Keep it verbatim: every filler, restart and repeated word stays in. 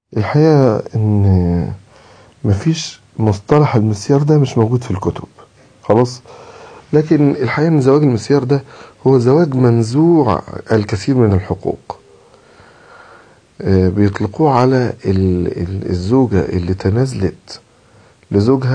الحقيقة ان مفيش مصطلح المسيار ده مش موجود في الكتب خلاص. لكن الحقيقة ان زواج المسيار ده هو زواج منزوع الكثير من الحقوق. بيطلقوه على الزوجة اللي تنازلت لزوجها